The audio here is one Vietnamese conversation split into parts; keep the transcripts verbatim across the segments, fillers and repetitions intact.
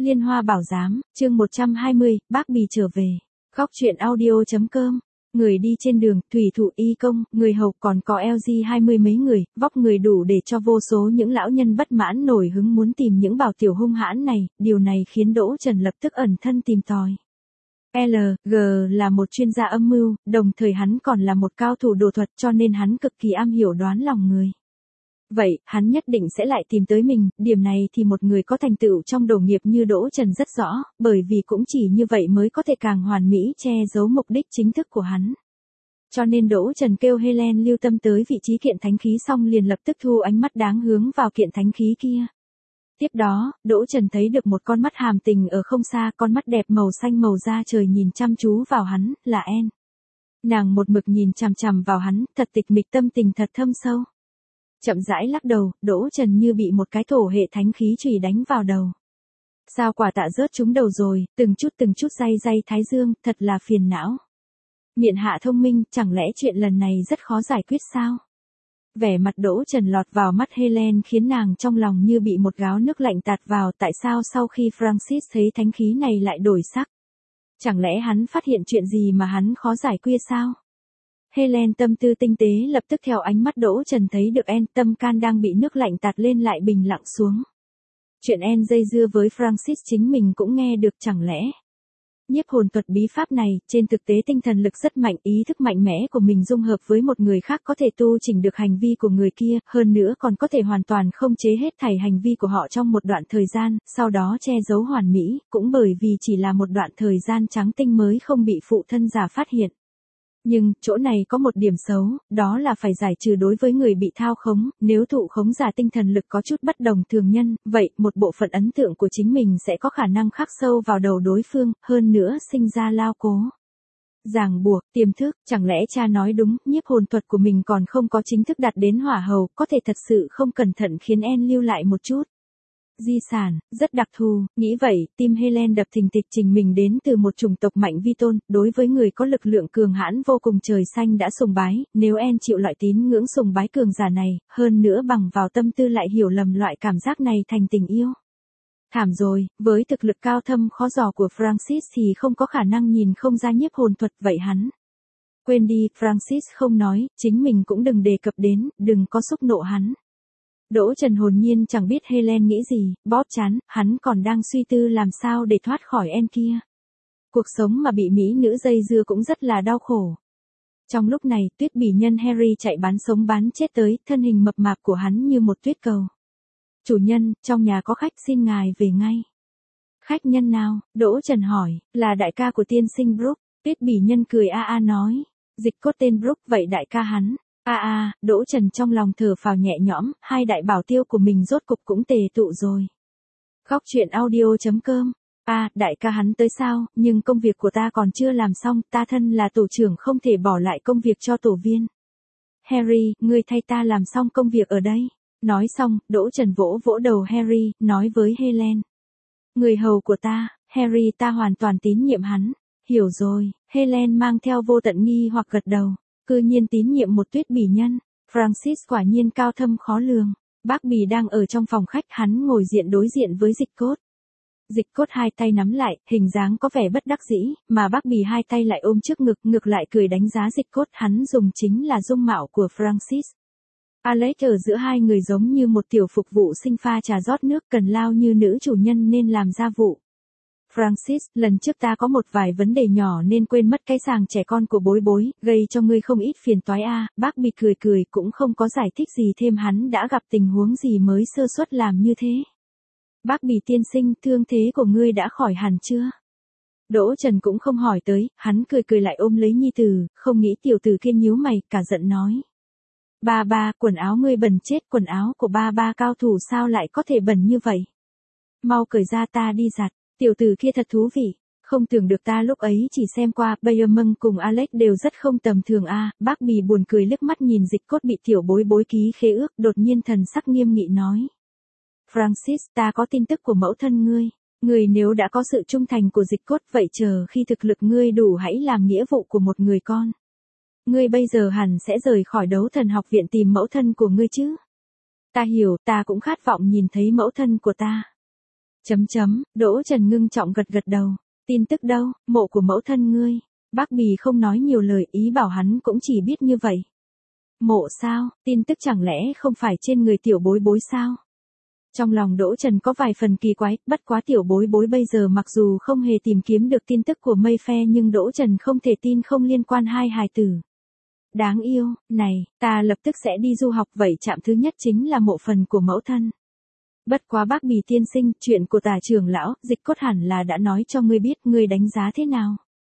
Liên Hoa Bảo Giám, chương một trăm hai mươi, bác Bì trở về. Góc truyện audio.com. Người đi trên đường, thủy thủ y công, người hầu còn có lờ giê hai mươi mấy người, vóc người đủ để cho vô số những lão nhân bất mãn nổi hứng muốn tìm những bảo tiểu hung hãn này, điều này khiến Đỗ Trần lập tức ẩn thân tìm tòi. lờ giê là một chuyên gia âm mưu, đồng thời hắn còn là một cao thủ đồ thuật cho nên hắn cực kỳ am hiểu đoán lòng người. Vậy, hắn nhất định sẽ lại tìm tới mình, điểm này thì một người có thành tựu trong đồ nghiệp như Đỗ Trần rất rõ, bởi vì cũng chỉ như vậy mới có thể càng hoàn mỹ che giấu mục đích chính thức của hắn. Cho nên Đỗ Trần kêu Helen lưu tâm tới vị trí kiện thánh khí xong liền lập tức thu ánh mắt đáng hướng vào kiện thánh khí kia. Tiếp đó, Đỗ Trần thấy được một con mắt hàm tình ở không xa, con mắt đẹp màu xanh màu da trời nhìn chăm chú vào hắn, là En. Nàng một mực nhìn chằm chằm vào hắn, thật tịch mịch tâm tình thật thâm sâu. Chậm rãi lắc đầu, Đỗ Trần như bị một cái thổ hệ thánh khí chùy đánh vào đầu. Sao quả tạ rớt trúng đầu rồi, từng chút từng chút day day thái dương, thật là phiền não. Miện hạ thông minh, chẳng lẽ chuyện lần này rất khó giải quyết sao? Vẻ mặt Đỗ Trần lọt vào mắt Helen khiến nàng trong lòng như bị một gáo nước lạnh tạt vào, tại sao sau khi Francis thấy thánh khí này lại đổi sắc? Chẳng lẽ hắn phát hiện chuyện gì mà hắn khó giải quyết sao? Helen tâm tư tinh tế lập tức theo ánh mắt Đỗ Trần thấy được En tâm can đang bị nước lạnh tạt lên lại bình lặng xuống. Chuyện En dây dưa với Francis chính mình cũng nghe được chẳng lẽ. Nhiếp hồn thuật bí pháp này, trên thực tế tinh thần lực rất mạnh, ý thức mạnh mẽ của mình dung hợp với một người khác có thể tu chỉnh được hành vi của người kia, hơn nữa còn có thể hoàn toàn không chế hết thảy hành vi của họ trong một đoạn thời gian, sau đó che giấu hoàn mỹ, cũng bởi vì chỉ là một đoạn thời gian trắng tinh mới không bị phụ thân giả phát hiện. Nhưng, chỗ này có một điểm xấu, đó là phải giải trừ đối với người bị thao khống, nếu thụ khống giả tinh thần lực có chút bất đồng thường nhân, vậy, một bộ phận ấn tượng của chính mình sẽ có khả năng khắc sâu vào đầu đối phương, hơn nữa sinh ra lao cố. Ràng buộc, tiềm thức, chẳng lẽ cha nói đúng, nhiếp hồn thuật của mình còn không có chính thức đạt đến hỏa hầu, có thể thật sự không cẩn thận khiến En lưu lại một chút di sản, rất đặc thù, nghĩ vậy, tim Helen đập thình thịch trình mình đến từ một chủng tộc mạnh vi tôn, đối với người có lực lượng cường hãn vô cùng trời xanh đã sùng bái, nếu En chịu loại tín ngưỡng sùng bái cường giả này, hơn nữa bằng vào tâm tư lại hiểu lầm loại cảm giác này thành tình yêu. Thảm rồi, với thực lực cao thâm khó dò của Francis thì không có khả năng nhìn không ra nhiếp hồn thuật vậy hắn. Quên đi, Francis không nói, chính mình cũng đừng đề cập đến, đừng có xúc nộ hắn. Đỗ Trần hồn nhiên chẳng biết Helen nghĩ gì, bóp chán, hắn còn đang suy tư làm sao để thoát khỏi En kia. Cuộc sống mà bị mỹ nữ dây dưa cũng rất là đau khổ. Trong lúc này, tuyết bỉ nhân Harry chạy bán sống bán chết tới, thân hình mập mạp của hắn như một tuyết cầu. Chủ nhân, trong nhà có khách xin ngài về ngay. Khách nhân nào? Đỗ Trần hỏi, là đại ca của tiên sinh Brooke. Tuyết bỉ nhân cười a a nói, dịch cốt tên Brooke vậy đại ca hắn. A à, a, à, Đỗ Trần trong lòng thở phào nhẹ nhõm, hai đại bảo tiêu của mình rốt cục cũng tề tụ rồi. Góc truyện audio.com. A, à, đại ca hắn tới sao, nhưng công việc của ta còn chưa làm xong, ta thân là tổ trưởng không thể bỏ lại công việc cho tổ viên. Harry, ngươi thay ta làm xong công việc ở đây. Nói xong, Đỗ Trần vỗ vỗ đầu Harry, nói với Helen. Người hầu của ta, Harry ta hoàn toàn tín nhiệm hắn. Hiểu rồi, Helen mang theo vô tận nghi hoặc gật đầu. Cư nhiên tín nhiệm một tuyết bỉ nhân, Francis quả nhiên cao thâm khó lường. Bác Bì đang ở trong phòng khách, hắn ngồi diện đối diện với Dịch Cốt. Dịch Cốt hai tay nắm lại, hình dáng có vẻ bất đắc dĩ, mà bác Bì hai tay lại ôm trước ngực, ngược lại cười đánh giá Dịch Cốt, hắn dùng chính là dung mạo của Francis. Alex ở giữa hai người giống như một tiểu phục vụ sinh pha trà rót nước, cần lao như nữ chủ nhân nên làm gia vụ. Francis, lần trước ta có một vài vấn đề nhỏ nên quên mất cái sàng trẻ con của bối bối, gây cho ngươi không ít phiền toái a. À. Bác Bì cười cười cũng không có giải thích gì thêm, hắn đã gặp tình huống gì mới sơ suất làm như thế. Bác Bì tiên sinh, thương thế của ngươi đã khỏi hẳn chưa? Đỗ Trần cũng không hỏi tới, hắn cười cười lại ôm lấy nhi tử, không nghĩ tiểu tử kia nhíu mày, cả giận nói. Ba ba, quần áo ngươi bẩn chết, quần áo của ba ba cao thủ sao lại có thể bẩn như vậy? Mau cởi ra ta đi giặt. Tiểu tử kia thật thú vị, không tưởng được ta lúc ấy chỉ xem qua, Bayerman cùng Alex đều rất không tầm thường a. À. Bác Bì buồn cười liếc mắt nhìn Dịch Cốt bị tiểu bối bối ký khế ước, đột nhiên thần sắc nghiêm nghị nói. Francis, ta có tin tức của mẫu thân ngươi, ngươi nếu đã có sự trung thành của Dịch Cốt vậy chờ khi thực lực ngươi đủ hãy làm nghĩa vụ của một người con. Ngươi bây giờ hẳn sẽ rời khỏi Đấu Thần học viện tìm mẫu thân của ngươi chứ. Ta hiểu, ta cũng khát vọng nhìn thấy mẫu thân của ta. Chấm chấm, Đỗ Trần ngưng trọng gật gật đầu. Tin tức đâu, mộ của mẫu thân ngươi. Bác Bì không nói nhiều lời, ý bảo hắn cũng chỉ biết như vậy. Mộ sao, tin tức chẳng lẽ không phải trên người tiểu bối bối sao? Trong lòng Đỗ Trần có vài phần kỳ quái, bất quá tiểu bối bối bây giờ mặc dù không hề tìm kiếm được tin tức của Mây Phe nhưng Đỗ Trần không thể tin không liên quan hai hài tử. Đáng yêu, này, ta lập tức sẽ đi du học vậy chạm thứ nhất chính là mộ phần của mẫu thân. Bất quá bác Bì tiên sinh, chuyện của Tả trưởng lão, Dịch Cốt hẳn là đã nói cho ngươi biết, ngươi đánh giá thế nào?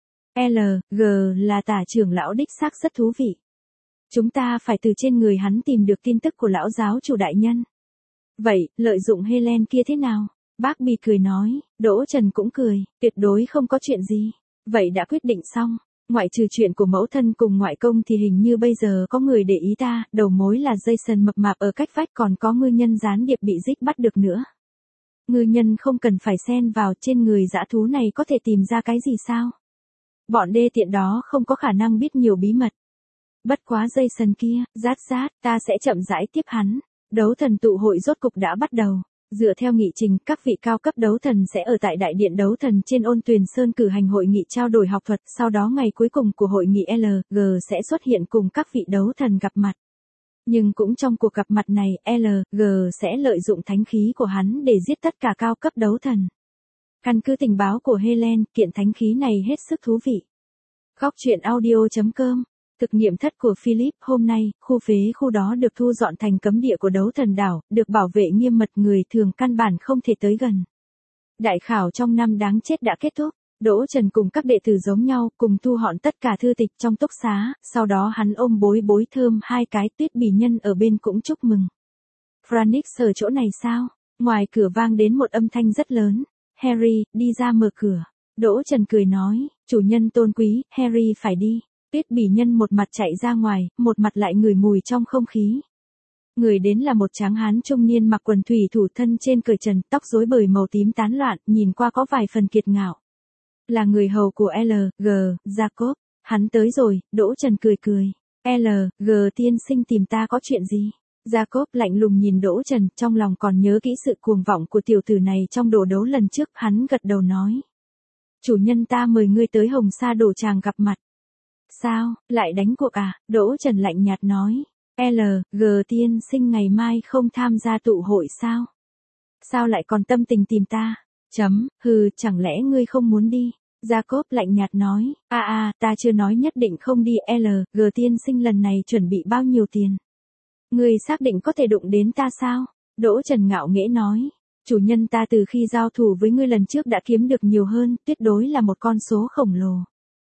L, G là Tả trưởng lão đích xác rất thú vị. Chúng ta phải từ trên người hắn tìm được tin tức của lão giáo chủ đại nhân. Vậy, lợi dụng Helen kia thế nào? Bác Bì cười nói, Đỗ Trần cũng cười, tuyệt đối không có chuyện gì. Vậy đã quyết định xong, ngoại trừ chuyện của mẫu thân cùng ngoại công thì hình như bây giờ có người để ý ta, đầu mối là Jason mập mạp ở cách vách còn có ngư nhân gián điệp bị Dích bắt được nữa. Ngư nhân không cần phải xen vào trên người dã thú này có thể tìm ra cái gì sao? Bọn đê tiện đó không có khả năng biết nhiều bí mật. Bất quá Jason kia, rát rát, ta sẽ chậm rãi tiếp hắn. Đấu thần tụ hội rốt cục đã bắt đầu. Dựa theo nghị trình, các vị cao cấp đấu thần sẽ ở tại đại điện đấu thần trên Ôn Tuyền Sơn cử hành hội nghị trao đổi học thuật, sau đó ngày cuối cùng của hội nghị L, G sẽ xuất hiện cùng các vị đấu thần gặp mặt. Nhưng cũng trong cuộc gặp mặt này, L, G sẽ lợi dụng thánh khí của hắn để giết tất cả cao cấp đấu thần. Căn cứ tình báo của Helen, kiện thánh khí này hết sức thú vị. Góc truyện audio chấm com. Thực nghiệm thất của Philip, hôm nay, khu phế khu đó được thu dọn thành cấm địa của đấu thần đảo, được bảo vệ nghiêm mật, người thường căn bản không thể tới gần. Đại khảo trong năm đáng chết đã kết thúc, Đỗ Trần cùng các đệ tử giống nhau, cùng thu họn tất cả thư tịch trong túc xá, sau đó hắn ôm bối bối thơm hai cái, Tuyết Bì nhân ở bên cũng chúc mừng. Franix ở chỗ này sao? Ngoài cửa vang đến một âm thanh rất lớn. Harry, đi ra mở cửa. Đỗ Trần cười nói, chủ nhân tôn quý, Harry phải đi. Tuyết Bì nhân một mặt chạy ra ngoài, một mặt lại ngửi mùi trong không khí. Người đến là một tráng hán trung niên mặc quần thủy thủ, thân trên cởi trần, tóc rối bời màu tím tán loạn, nhìn qua có vài phần kiệt ngạo. Là người hầu của L, G, Jacob. Hắn tới rồi, Đỗ Trần cười cười. L, G tiên sinh tìm ta có chuyện gì? Jacob lạnh lùng nhìn Đỗ Trần, trong lòng còn nhớ kỹ sự cuồng vọng của tiểu tử này trong đồ đấu lần trước, hắn gật đầu nói. Chủ nhân ta mời ngươi tới Hồng Sa đổ tràng gặp mặt. Sao, lại đánh cuộc à? Đỗ Trần lạnh nhạt nói. L, G tiên sinh ngày mai không tham gia tụ hội sao? Sao lại còn tâm tình tìm ta? Chấm, hừ, chẳng lẽ ngươi không muốn đi? Jacob lạnh nhạt nói. A a, ta chưa nói nhất định không đi. L, G tiên sinh lần này chuẩn bị bao nhiêu tiền? Ngươi xác định có thể đụng đến ta sao? Đỗ Trần ngạo nghễ nói. Chủ nhân ta từ khi giao thủ với ngươi lần trước đã kiếm được nhiều hơn, tuyệt đối là một con số khổng lồ.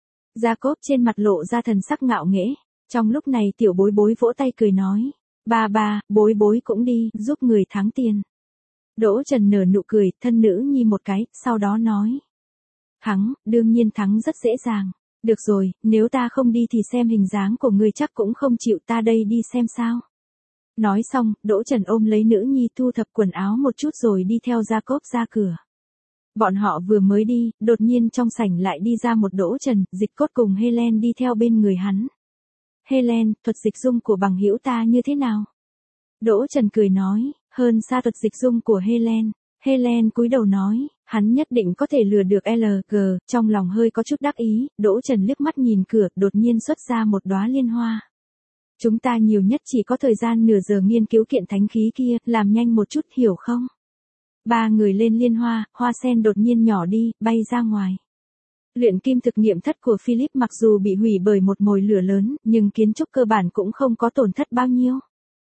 Jacob trên mặt lộ ra thần sắc ngạo nghễ. Trong lúc này tiểu bối bối vỗ tay cười nói. Ba ba, bối bối cũng đi, giúp người thắng tiền. Đỗ Trần nở nụ cười, thân nữ nhi một cái, sau đó nói. Thắng, đương nhiên thắng rất dễ dàng. Được rồi, nếu ta không đi thì xem hình dáng của ngươi chắc cũng không chịu, ta đây đi xem sao. Nói xong, Đỗ Trần ôm lấy nữ nhi thu thập quần áo một chút rồi đi theo Jacob ra cửa. Bọn họ vừa mới đi, đột nhiên trong sảnh lại đi ra một Đỗ Trần, Dịch Cốt cùng Helen đi theo bên người hắn. Helen, thuật dịch dung của bằng hữu ta như thế nào? Đỗ Trần cười nói, hơn xa thuật dịch dung của Helen. Helen cúi đầu nói, hắn nhất định có thể lừa được L, G, trong lòng hơi có chút đắc ý, Đỗ Trần liếc mắt nhìn cửa, đột nhiên xuất ra một đóa liên hoa. Chúng ta nhiều nhất chỉ có thời gian nửa giờ nghiên cứu kiện thánh khí kia, làm nhanh một chút hiểu không? Ba người lên liên hoa, hoa sen đột nhiên nhỏ đi, bay ra ngoài. Luyện kim thực nghiệm thất của Philip mặc dù bị hủy bởi một mồi lửa lớn, nhưng kiến trúc cơ bản cũng không có tổn thất bao nhiêu.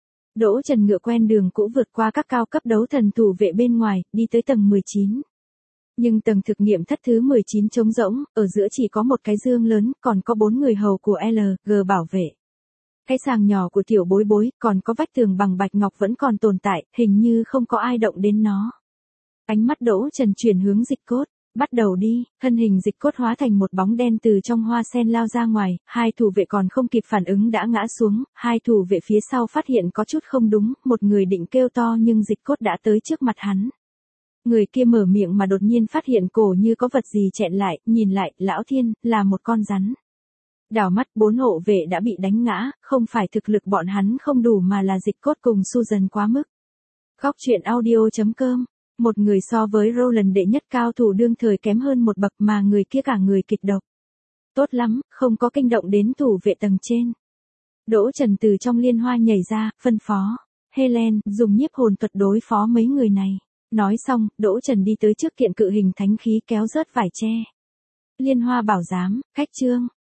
Đỗ Trần ngựa quen đường cũ vượt qua các cao cấp đấu thần thủ vệ bên ngoài, đi tới tầng mười chín. Nhưng tầng thực nghiệm thất thứ mười chín trống rỗng, ở giữa chỉ có một cái dương lớn, còn có bốn người hầu của L, G bảo vệ. Cái sàng nhỏ của tiểu bối bối, còn có vách tường bằng bạch ngọc vẫn còn tồn tại, hình như không có ai động đến nó. Ánh mắt Đỗ Trần chuyển hướng Dịch Cốt. Bắt đầu đi, thân hình Dịch Cốt hóa thành một bóng đen từ trong hoa sen lao ra ngoài, hai thủ vệ còn không kịp phản ứng đã ngã xuống, hai thủ vệ phía sau phát hiện có chút không đúng, một người định kêu to nhưng Dịch Cốt đã tới trước mặt hắn. Người kia mở miệng mà đột nhiên phát hiện cổ như có vật gì chẹn lại, nhìn lại, lão thiên, là một con rắn. Đảo mắt bốn hộ vệ đã bị đánh ngã, không phải thực lực bọn hắn không đủ mà là Dịch Cốt cùng Susan quá mức. Góc truyện audio chấm com Một người so với Roland đệ nhất cao thủ đương thời kém hơn một bậc mà người kia cả người kịch độc. Tốt lắm, không có kinh động đến thủ vệ tầng trên. Đỗ Trần từ trong liên hoa nhảy ra, phân phó. Helen, dùng nhiếp hồn thuật đối phó mấy người này. Nói xong, Đỗ Trần đi tới trước kiện cự hình thánh khí kéo rớt vải tre. Liên hoa bảo giám, khách trương.